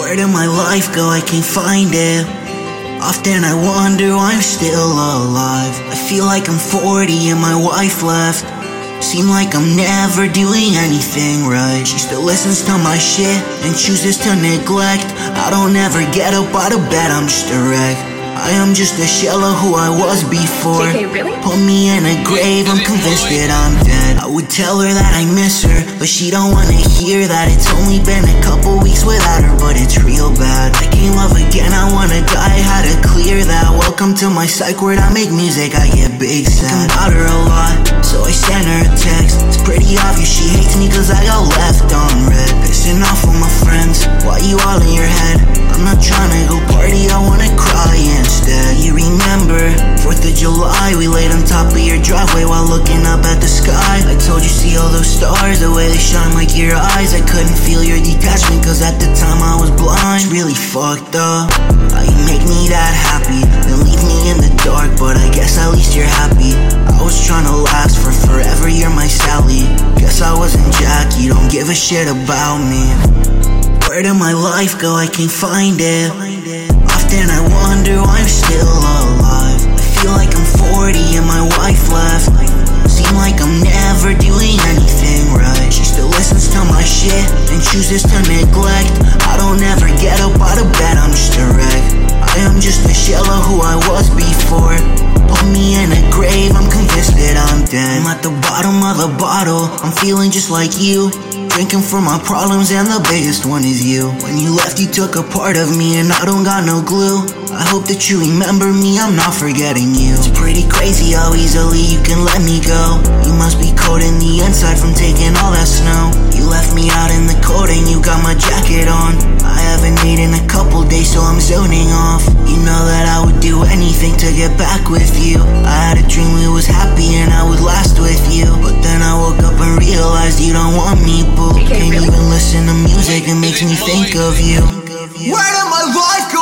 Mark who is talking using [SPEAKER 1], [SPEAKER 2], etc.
[SPEAKER 1] Where did my life go? I can't find it. Often I wonder why I'm still alive. I feel like I'm 40 and my wife left. Seem like I'm never doing anything right. She still listens to my shit and chooses to neglect. I don't ever get up out of bed, I'm just a wreck. I am just a shell of who I was before.
[SPEAKER 2] JK, really?
[SPEAKER 1] Put me in a grave, I'm convinced that I'm dead. I would tell her that I miss her, but she don't wanna hear that. It's only been a couple weeks without her, but it's real bad. I can't love again, I wanna die, how to clear that. Welcome to my psych ward, I make music, I get big sad. Think about her a lot, so I send her a text. It's pretty obvious she hates me cause I got left on red. Pissing off with my friends, why you all in your head? I'm not trying to go party, I wanna cry instead. You remember 4th of July, we laid on top of your driveway while looking up at the sky. I told you see all those stars, the way they shine like your eyes. I couldn't feel your detachment cause at the time I was blind. It's really fucked up how you make me that happy then leave me in the dark, but I guess at least you're happy. I was trying to last for forever, you're my Sally. Guess I wasn't Jack, you don't give a shit about me. Where did my life go? I can't find it. Often I wonder why I'm still alive. I feel like I'm 40 and my wife left. Seem like I'm never doing anything right. She still listens to my shit and chooses to neglect. I don't ever get up out of bed, I'm just a wreck. I am just a shell of who I was before. Put me in a grave, I'm convinced that I'm dead. I'm at the bottom of the bottle, I'm feeling just like you. Drinking for my problems and the biggest one is you. When you left you took a part of me and I don't got no glue. I hope that you remember me, I'm not forgetting you. It's pretty crazy how easily you can let me go. You must be cold in the inside from taking all that snow. You left me out in the cold and you got my jacket on. I haven't ate in a couple days so I'm zoning off. You know that I would do anything to get back with you. I had a dream we was happy and I would last with you, but then I woke up and realized you don't want me, boo.
[SPEAKER 2] JK,
[SPEAKER 1] Can't
[SPEAKER 2] really?
[SPEAKER 1] even listen to music, it makes me think of you. Where did my life